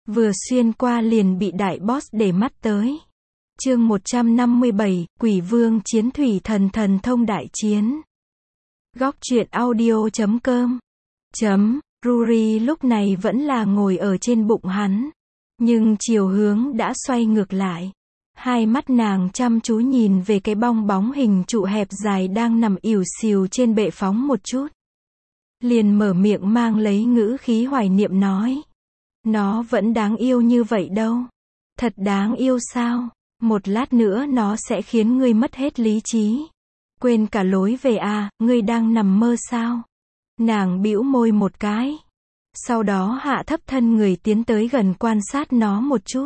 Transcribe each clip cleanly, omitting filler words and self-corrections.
vừa xuyên qua liền bị đại boss để mắt tới. Chương 157, Quỷ Vương chiến thủy thần thần thông đại chiến. Góc truyện audio.com. Ruri lúc này vẫn là ngồi ở trên bụng hắn, nhưng chiều hướng đã xoay ngược lại. Hai mắt nàng chăm chú nhìn về cái bong bóng hình trụ hẹp dài đang nằm ỉu xìu trên bệ phóng một chút. Liền mở miệng mang lấy ngữ khí hoài niệm nói. Nó vẫn đáng yêu như vậy đâu. Thật đáng yêu sao? Một lát nữa nó sẽ khiến ngươi mất hết lý trí. Quên cả lối về à, ngươi đang nằm mơ sao? Nàng bĩu môi một cái. Sau đó hạ thấp thân người tiến tới gần quan sát nó một chút.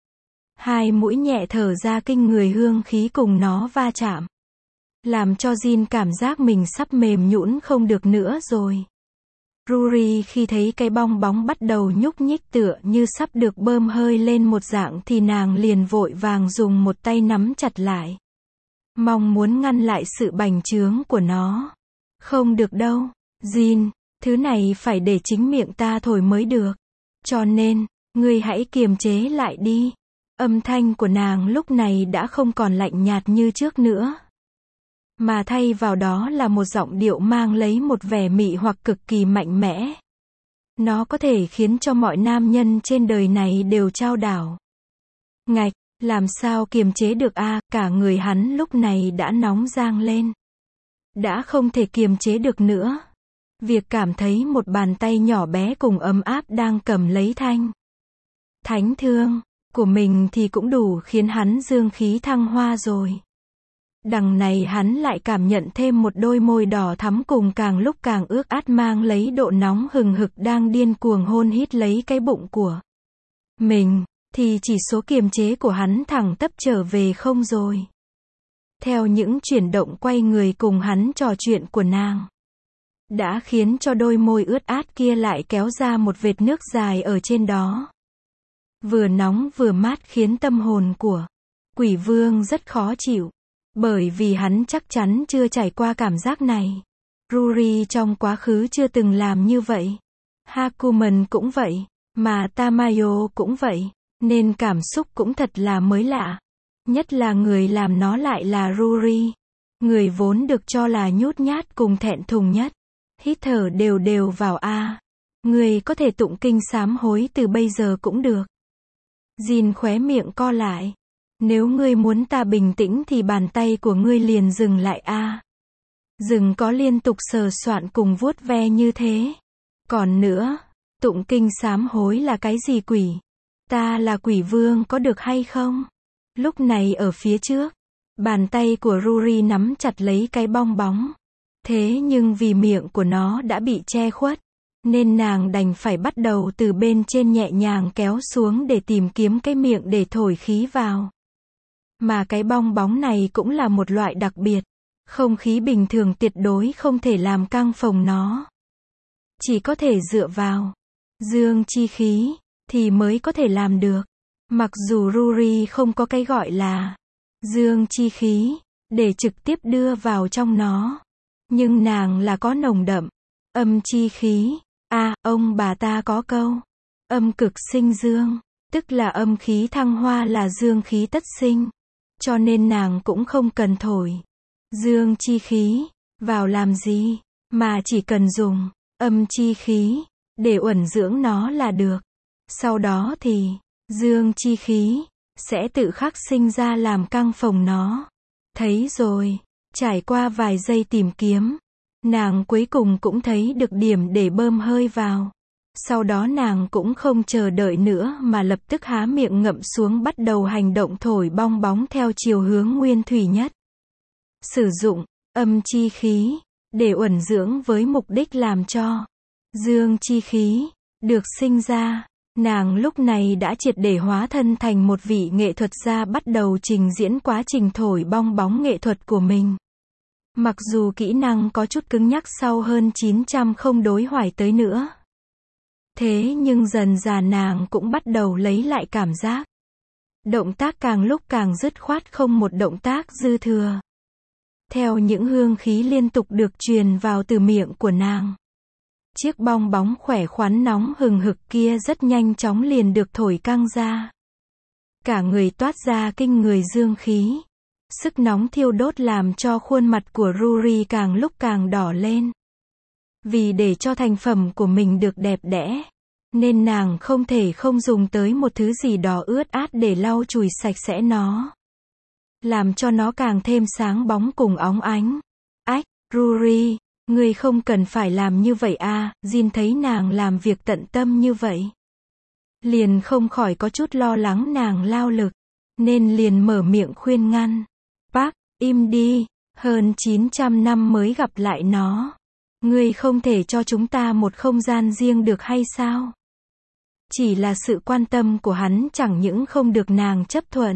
Hai mũi nhẹ thở ra kinh người hương khí cùng nó va chạm. Làm cho Jin cảm giác mình sắp mềm nhũn không được nữa rồi. Ruri khi thấy cái bong bóng bắt đầu nhúc nhích tựa như sắp được bơm hơi lên một dạng thì nàng liền vội vàng dùng một tay nắm chặt lại. Mong muốn ngăn lại sự bành trướng của nó. Không được đâu, Jin, thứ này phải để chính miệng ta thổi mới được. Cho nên, ngươi hãy kiềm chế lại đi. Âm thanh của nàng lúc này đã không còn lạnh nhạt như trước nữa. Mà thay vào đó là một giọng điệu mang lấy một vẻ mị hoặc cực kỳ mạnh mẽ. Nó có thể khiến cho mọi nam nhân trên đời này đều chao đảo. Ngạch, làm sao kiềm chế được a? Cả người hắn lúc này đã nóng rang lên. Đã không thể kiềm chế được nữa. Việc cảm thấy một bàn tay nhỏ bé cùng ấm áp đang cầm lấy thánh thương của mình thì cũng đủ khiến hắn dương khí thăng hoa rồi. Đằng này hắn lại cảm nhận thêm một đôi môi đỏ thắm cùng càng lúc càng ướt át mang lấy độ nóng hừng hực đang điên cuồng hôn hít lấy cái bụng của mình, thì chỉ số kiềm chế của hắn thẳng tắp trở về không rồi. Theo những chuyển động quay người cùng hắn trò chuyện của nàng, đã khiến cho đôi môi ướt át kia lại kéo ra một vệt nước dài ở trên đó. Vừa nóng vừa mát khiến tâm hồn của Quỷ Vương rất khó chịu. Bởi vì hắn chắc chắn chưa trải qua cảm giác này. Ruri trong quá khứ chưa từng làm như vậy. Hakumen cũng vậy. Mà Tamayo cũng vậy. Nên cảm xúc cũng thật là mới lạ. Nhất là người làm nó lại là Ruri. Người vốn được cho là nhút nhát cùng thẹn thùng nhất. Hít thở đều đều vào a. Người có thể tụng kinh sám hối từ bây giờ cũng được. Jin khóe miệng co lại. Nếu ngươi muốn ta bình tĩnh thì bàn tay của ngươi liền dừng lại a. Dừng có liên tục sờ soạn cùng vuốt ve như thế. Còn nữa, tụng kinh sám hối là cái gì quỷ? Ta là Quỷ Vương có được hay không? Lúc này ở phía trước, bàn tay của Ruri nắm chặt lấy cái bong bóng. Thế nhưng vì miệng của nó đã bị che khuất, nên nàng đành phải bắt đầu từ bên trên nhẹ nhàng kéo xuống để tìm kiếm cái miệng để thổi khí vào. Mà cái bong bóng này cũng là một loại đặc biệt. Không khí bình thường tuyệt đối không thể làm căng phồng nó. Chỉ có thể dựa vào dương chi khí thì mới có thể làm được. Mặc dù Ruri không có cái gọi là dương chi khí để trực tiếp đưa vào trong nó, nhưng nàng là có nồng đậm âm chi khí. Ông bà ta có câu âm cực sinh dương, tức là âm khí thăng hoa là dương khí tất sinh. Cho nên nàng cũng không cần thổi dương chi khí vào làm gì, mà chỉ cần dùng âm chi khí để uẩn dưỡng nó là được. Sau đó thì dương chi khí sẽ tự khắc sinh ra làm căng phồng nó. Thấy rồi, trải qua vài giây tìm kiếm, nàng cuối cùng cũng thấy được điểm để bơm hơi vào. Sau đó nàng cũng không chờ đợi nữa mà lập tức há miệng ngậm xuống bắt đầu hành động thổi bong bóng theo chiều hướng nguyên thủy nhất. Sử dụng âm chi khí để uẩn dưỡng với mục đích làm cho dương chi khí được sinh ra. Nàng lúc này đã triệt để hóa thân thành một vị nghệ thuật gia bắt đầu trình diễn quá trình thổi bong bóng nghệ thuật của mình. Mặc dù kỹ năng có chút cứng nhắc sau hơn 900 không đối hoài tới nữa. Thế nhưng dần dà nàng cũng bắt đầu lấy lại cảm giác. Động tác càng lúc càng dứt khoát, không một động tác dư thừa. Theo những hương khí liên tục được truyền vào từ miệng của nàng, Chiếc bong bóng khỏe khoắn nóng hừng hực kia rất nhanh chóng liền được thổi căng ra. Cả người toát ra kinh người dương khí. Sức nóng thiêu đốt làm cho khuôn mặt của Rory càng lúc càng đỏ lên. Vì để cho thành phẩm của mình được đẹp đẽ, nên nàng không thể không dùng tới một thứ gì đó ướt át để lau chùi sạch sẽ nó. Làm cho nó càng thêm sáng bóng cùng óng ánh. Ách, Rory, ngươi không cần phải làm như vậy à, Jin thấy nàng làm việc tận tâm như vậy. Liền không khỏi có chút lo lắng nàng lao lực, nên liền mở miệng khuyên ngăn. Park, im đi, hơn 900 năm mới gặp lại nó. Ngươi không thể cho chúng ta một không gian riêng được hay sao? Chỉ là sự quan tâm của hắn chẳng những không được nàng chấp thuận,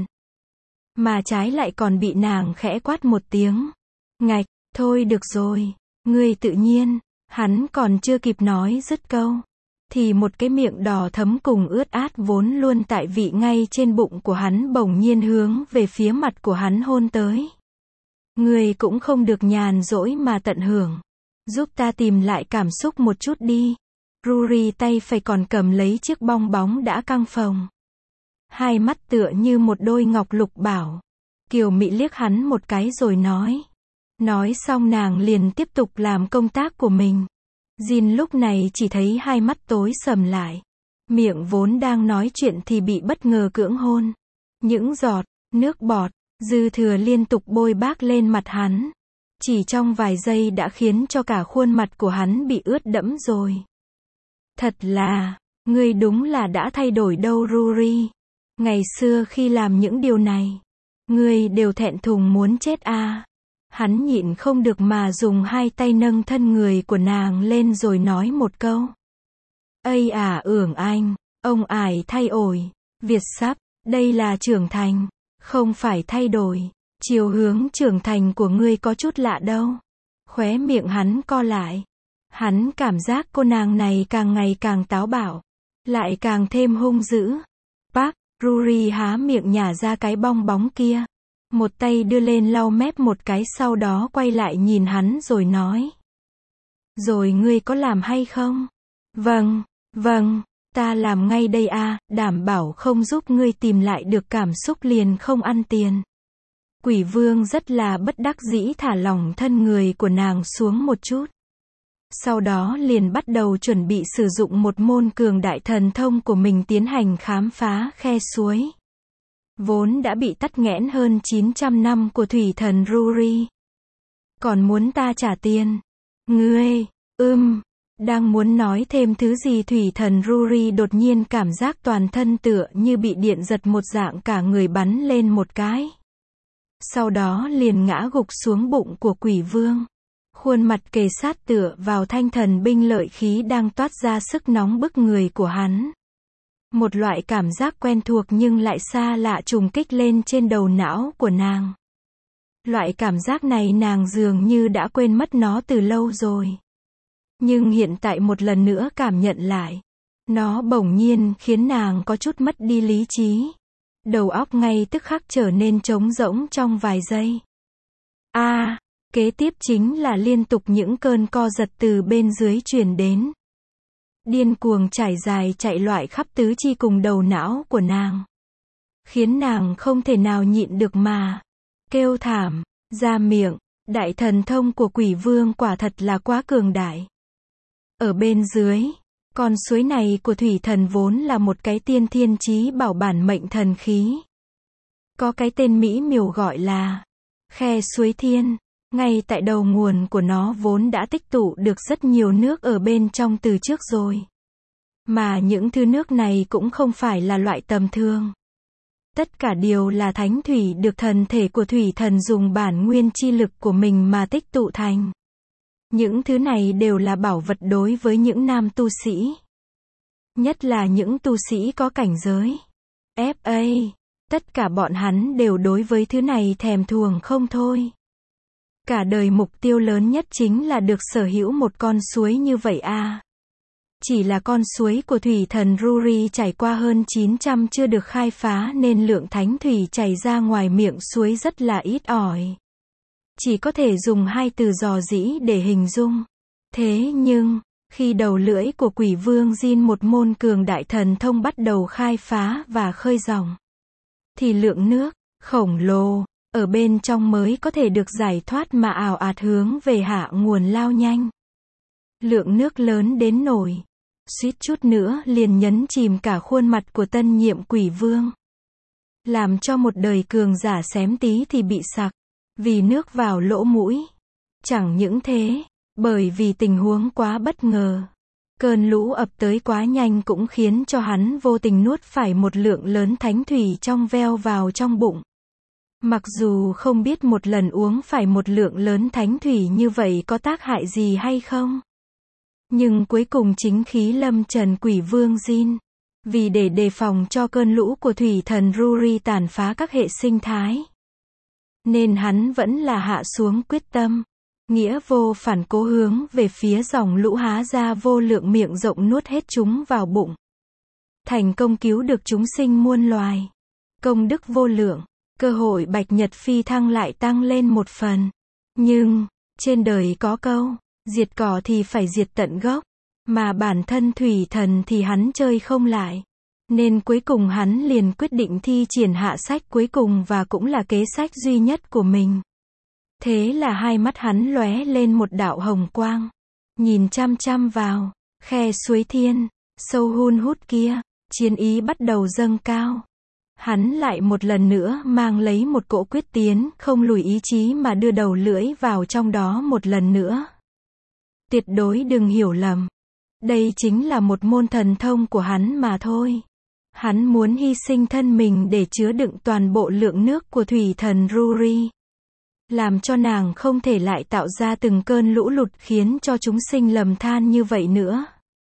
mà trái lại còn bị nàng khẽ quát một tiếng. Ngạch, thôi được rồi, ngươi tự nhiên. Hắn còn chưa kịp nói dứt câu, thì một cái miệng đỏ thấm cùng ướt át vốn luôn tại vị ngay trên bụng của hắn bỗng nhiên hướng về phía mặt của hắn hôn tới. Ngươi cũng không được nhàn rỗi mà tận hưởng. Giúp ta tìm lại cảm xúc một chút đi. Rory tay phải còn cầm lấy chiếc bong bóng đã căng phồng. Hai mắt tựa như một đôi ngọc lục bảo. Kiều Mị liếc hắn một cái rồi nói. Nói xong nàng liền tiếp tục làm công tác của mình. Jin lúc này chỉ thấy hai mắt tối sầm lại. Miệng vốn đang nói chuyện thì bị bất ngờ cưỡng hôn. Những giọt nước bọt dư thừa liên tục bôi bác lên mặt hắn. Chỉ trong vài giây đã khiến cho cả khuôn mặt của hắn bị ướt đẫm rồi. Thật là, ngươi đúng là đã thay đổi đâu Rory. Ngày xưa khi làm những điều này, ngươi đều thẹn thùng muốn chết à. Hắn nhịn không được mà dùng hai tay nâng thân người của nàng lên rồi nói một câu. Ây à anh, ông ải thay ổi, Việt sắp, đây là trưởng thành, không phải thay đổi. Chiều hướng trưởng thành của ngươi có chút lạ đâu. Khóe miệng hắn co lại. Hắn cảm giác cô nàng này càng ngày càng táo bạo, lại càng thêm hung dữ. Park, Rory há miệng nhả ra cái bong bóng kia. Một tay đưa lên lau mép một cái, sau đó quay lại nhìn hắn rồi nói. Rồi ngươi có làm hay không? Vâng, ta làm ngay đây à, đảm bảo không giúp ngươi tìm lại được cảm xúc liền không ăn tiền. Quỷ vương rất là bất đắc dĩ thả lỏng thân người của nàng xuống một chút. Sau đó liền bắt đầu chuẩn bị sử dụng một môn cường đại thần thông của mình tiến hành khám phá khe suối. Vốn đã bị tắc nghẽn hơn 900 năm của thủy thần Rory. Còn muốn ta trả tiền? Ngươi, đang muốn nói thêm thứ gì thủy thần Rory đột nhiên cảm giác toàn thân tựa như bị điện giật một dạng, cả người bắn lên một cái. Sau đó liền ngã gục xuống bụng của quỷ vương. Khuôn mặt kề sát tựa vào thanh thần binh lợi khí đang toát ra sức nóng bức người của hắn. Một loại cảm giác quen thuộc nhưng lại xa lạ trùng kích lên trên đầu não của nàng. Loại cảm giác này nàng dường như đã quên mất nó từ lâu rồi. Nhưng hiện tại một lần nữa cảm nhận lại, nó bỗng nhiên khiến nàng có chút mất đi lý trí. Đầu óc ngay tức khắc trở nên trống rỗng trong vài giây. Kế tiếp chính là liên tục những cơn co giật từ bên dưới truyền đến. Điên cuồng trải dài chạy loại khắp tứ chi cùng đầu não của nàng. Khiến nàng không thể nào nhịn được mà kêu thảm ra miệng. Đại thần thông của quỷ vương quả thật là quá cường đại. Ở bên dưới, con suối này của thủy thần vốn là một cái tiên thiên chí bảo bản mệnh thần khí. Có cái tên mỹ miều gọi là khe suối thiên. Ngay tại đầu nguồn của nó vốn đã tích tụ được rất nhiều nước ở bên trong từ trước rồi. Mà những thứ nước này cũng không phải là loại tầm thường. Tất cả đều là thánh thủy được thần thể của thủy thần dùng bản nguyên chi lực của mình mà tích tụ thành. Những thứ này đều là bảo vật đối với những nam tu sĩ. Nhất là những tu sĩ có cảnh giới FA. Tất cả bọn hắn đều đối với thứ này thèm thuồng không thôi. Cả đời mục tiêu lớn nhất chính là được sở hữu một con suối như vậy à. Chỉ là con suối của thủy thần Rory chảy qua hơn 900 chưa được khai phá nên lượng thánh thủy chảy ra ngoài miệng suối rất là ít ỏi. Chỉ có thể dùng hai từ rò rỉ để hình dung. Thế nhưng, Khi đầu lưỡi của Quỷ Vương Jin, một môn cường đại thần thông bắt đầu khai phá và khơi dòng, thì lượng nước khổng lồ ở bên trong mới có thể được giải thoát mà ào ạt hướng về hạ nguồn lao nhanh. Lượng nước lớn đến nổi, suýt chút nữa liền nhấn chìm cả khuôn mặt của tân nhiệm Quỷ Vương, làm cho một đời cường giả xém tí thì bị sặc, vì nước vào lỗ mũi. Chẳng những thế, bởi vì tình huống quá bất ngờ, cơn lũ ập tới quá nhanh cũng khiến cho hắn vô tình nuốt phải một lượng lớn thánh thủy trong veo vào trong bụng. Mặc dù không biết một lần uống phải một lượng lớn thánh thủy như vậy có tác hại gì hay không, nhưng cuối cùng chính khí lâm trần Quỷ Vương Jin, vì để đề phòng cho cơn lũ của thủy thần Ruri tàn phá các hệ sinh thái, nên hắn vẫn là hạ xuống quyết tâm, nghĩa vô phản cố hướng về phía dòng lũ há ra vô lượng miệng rộng nuốt hết chúng vào bụng. Thành công cứu được chúng sinh muôn loài. Công đức vô lượng, cơ hội bạch nhật phi thăng lại tăng lên một phần. Nhưng, trên đời có câu, diệt cỏ thì phải diệt tận gốc, mà bản thân thủy thần thì hắn chơi không lại. Nên cuối cùng hắn liền quyết định thi triển hạ sách cuối cùng và cũng là kế sách duy nhất của mình. Thế là hai mắt hắn lóe lên một đạo hồng quang, nhìn chăm chăm vào khe suối thiên sâu hun hút kia, chiến ý bắt đầu dâng cao. Hắn lại một lần nữa mang lấy một cỗ quyết tiến không lùi ý chí mà đưa đầu lưỡi vào trong đó một lần nữa. Tuyệt đối đừng hiểu lầm, đây chính là một môn thần thông của hắn mà thôi. Hắn muốn hy sinh thân mình để chứa đựng toàn bộ lượng nước của thủy thần Ruri, làm cho nàng không thể lại tạo ra từng cơn lũ lụt khiến cho chúng sinh lầm than như vậy nữa.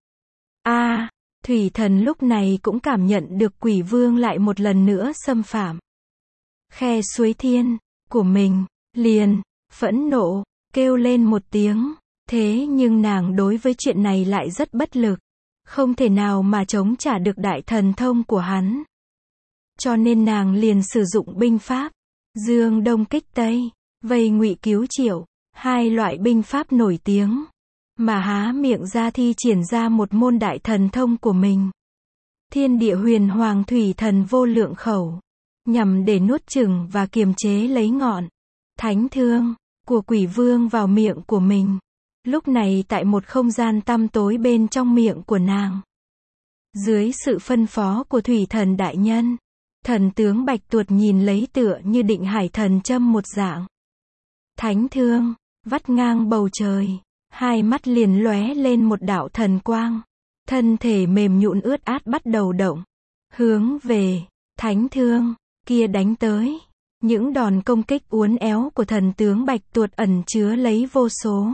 Thủy thần lúc này cũng cảm nhận được Quỷ Vương lại một lần nữa xâm phạm khe suối thiên của mình, liền phẫn nộ kêu lên một tiếng. Thế nhưng nàng đối với chuyện này lại rất bất lực, không thể nào mà chống trả được đại thần thông của hắn. Cho nên nàng liền sử dụng binh pháp Dương Đông kích Tây, vây Ngụy cứu Triệu, hai loại binh pháp nổi tiếng, mà há miệng ra thi triển ra một môn đại thần thông của mình. Thiên địa huyền hoàng thủy thần vô lượng khẩu, nhằm để nuốt chửng và kiềm chế lấy ngọn thánh thương của Quỷ Vương vào miệng của mình. Lúc này tại một không gian tăm tối bên trong miệng của nàng, dưới sự phân phó của thủy thần đại nhân, thần tướng Bạch Tuột nhìn lấy tựa như định hải thần châm một dạng thánh thương, vắt ngang bầu trời, hai mắt liền lóe lên một đạo thần quang, thân thể mềm nhũn ướt át bắt đầu động, hướng về thánh thương kia đánh tới. Những đòn công kích uốn éo của thần tướng Bạch Tuột ẩn chứa lấy vô số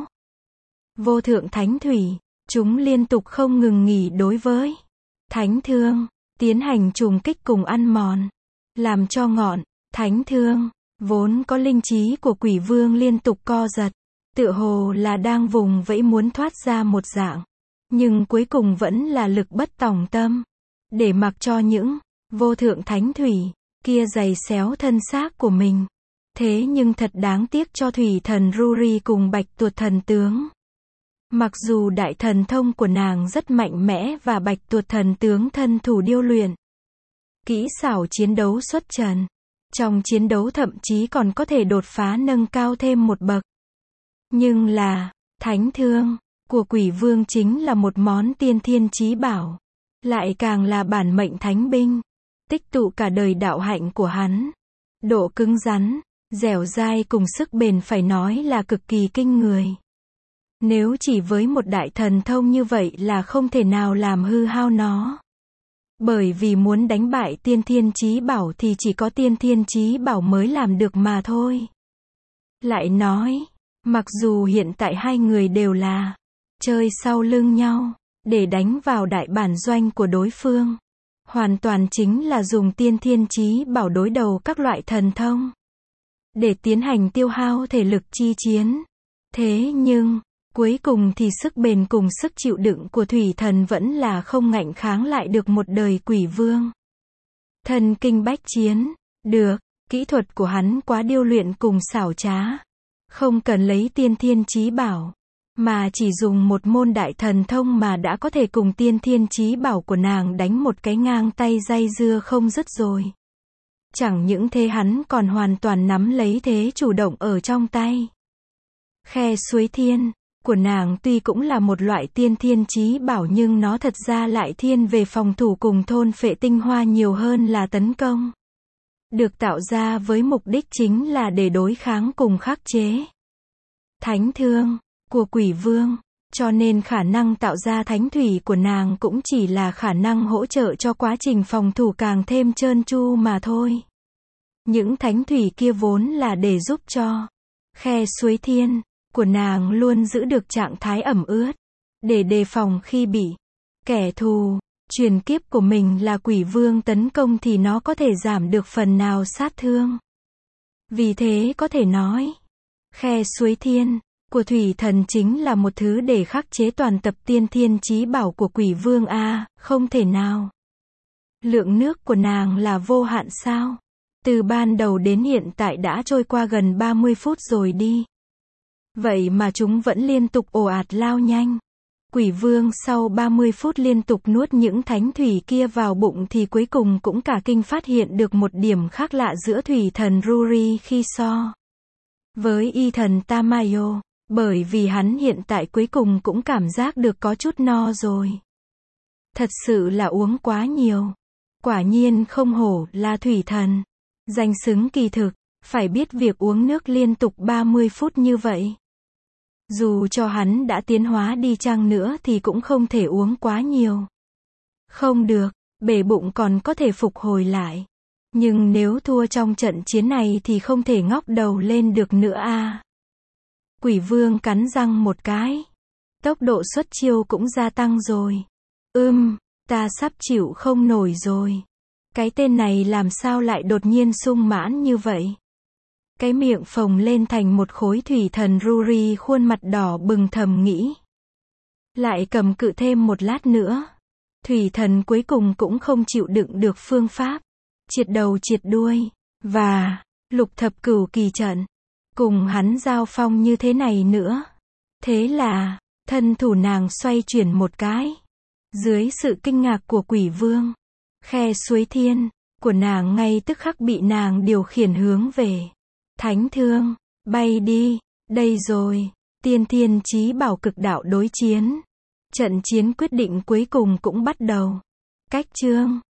vô thượng thánh thủy, chúng liên tục không ngừng nghỉ đối với thánh thương, tiến hành trùng kích cùng ăn mòn, làm cho ngọn thánh thương vốn có linh trí của Quỷ Vương liên tục co giật, tựa hồ là đang vùng vẫy muốn thoát ra một dạng, nhưng cuối cùng vẫn là lực bất tòng tâm, để mặc cho những vô thượng thánh thủy kia giày xéo thân xác của mình. Thế nhưng thật đáng tiếc cho thủy thần Ruri cùng Bạch Tuột thần tướng. Mặc dù đại thần thông của nàng rất mạnh mẽ và Bạch Tuột thần tướng thân thủ điêu luyện, kỹ xảo chiến đấu xuất trần, trong chiến đấu thậm chí còn có thể đột phá nâng cao thêm một bậc. Nhưng là, thánh thương của Quỷ Vương chính là một món tiên thiên chí bảo, lại càng là bản mệnh thánh binh, tích tụ cả đời đạo hạnh của hắn. Độ cứng rắn, dẻo dai cùng sức bền phải nói là cực kỳ kinh người. Nếu chỉ với một đại thần thông như vậy là không thể nào làm hư hao nó. Bởi vì muốn đánh bại tiên thiên chí bảo thì chỉ có tiên thiên chí bảo mới làm được mà thôi. Lại nói, mặc dù hiện tại hai người đều là chơi sau lưng nhau, để đánh vào đại bản doanh của đối phương, hoàn toàn chính là dùng tiên thiên chí bảo đối đầu các loại thần thông, để tiến hành tiêu hao thể lực chi chiến. Thế nhưng, cuối cùng thì sức bền cùng sức chịu đựng của thủy thần vẫn là không ngạnh kháng lại được một đời Quỷ Vương. Thần kinh bách chiến, được, kỹ thuật của hắn quá điêu luyện cùng xảo trá. Không cần lấy tiên thiên chí bảo, Mà chỉ dùng một môn đại thần thông mà đã có thể cùng tiên thiên chí bảo của nàng đánh một cái ngang tay dây dưa không dứt rồi. Chẳng những thế hắn còn hoàn toàn nắm lấy thế chủ động ở trong tay. Khe suối thiên của nàng tuy cũng là một loại tiên thiên chí bảo nhưng nó thật ra lại thiên về phòng thủ cùng thôn phệ tinh hoa nhiều hơn là tấn công. Được tạo ra với mục đích chính là để đối kháng cùng khắc chế thánh thương của quỷ vương, cho nên khả năng tạo ra thánh thủy của nàng cũng chỉ là khả năng hỗ trợ cho quá trình phòng thủ càng thêm trơn tru mà thôi. Những thánh thủy kia vốn là để giúp cho khe suối thiên của nàng luôn giữ được trạng thái ẩm ướt, để đề phòng khi bị kẻ thù truyền kiếp của mình là quỷ vương tấn công thì nó có thể giảm được phần nào sát thương. Vì thế có thể nói, khe suối thiên của thủy thần chính là một thứ để khắc chế toàn tập tiên thiên chí bảo của quỷ vương a, không thể nào. Lượng nước của nàng là vô hạn sao? Từ ban đầu đến hiện tại đã trôi qua gần 30 phút rồi đi. Vậy mà chúng vẫn liên tục ồ ạt lao nhanh. Quỷ vương sau 30 phút liên tục nuốt những thánh thủy kia vào bụng thì cuối cùng cũng cả kinh phát hiện được một điểm khác lạ giữa thủy thần Ruri khi so với y thần Tamayo. Bởi vì hắn hiện tại cuối cùng cũng cảm giác được có chút no rồi. Thật sự là uống quá nhiều. Quả nhiên không hổ là thủy thần. Danh xứng kỳ thực, phải biết việc uống nước liên tục 30 phút như vậy. Dù cho hắn đã tiến hóa đi chăng nữa thì cũng không thể uống quá nhiều. Không được, bể bụng còn có thể phục hồi lại. Nhưng nếu thua trong trận chiến này thì không thể ngóc đầu lên được nữa a. Quỷ vương cắn răng một cái. Tốc độ xuất chiêu cũng gia tăng rồi. Ta sắp chịu không nổi rồi. Cái tên này làm sao lại đột nhiên sung mãn như vậy? Cái miệng phồng lên thành một khối thủy thần Ruri khuôn mặt đỏ bừng thầm nghĩ. Lại cầm cự thêm một lát nữa. Thủy thần cuối cùng cũng không chịu đựng được phương pháp triệt đầu triệt đuôi và lục thập cửu kỳ trận cùng hắn giao phong như thế này nữa. Thế là thân thủ nàng xoay chuyển một cái. Dưới sự kinh ngạc của quỷ vương, khe suối thiên của nàng ngay tức khắc bị nàng điều khiển hướng về thánh thương. Bay đi, đây rồi. Tiên thiên chí bảo cực đạo đối chiến. Trận chiến quyết định cuối cùng cũng bắt đầu. Cách chương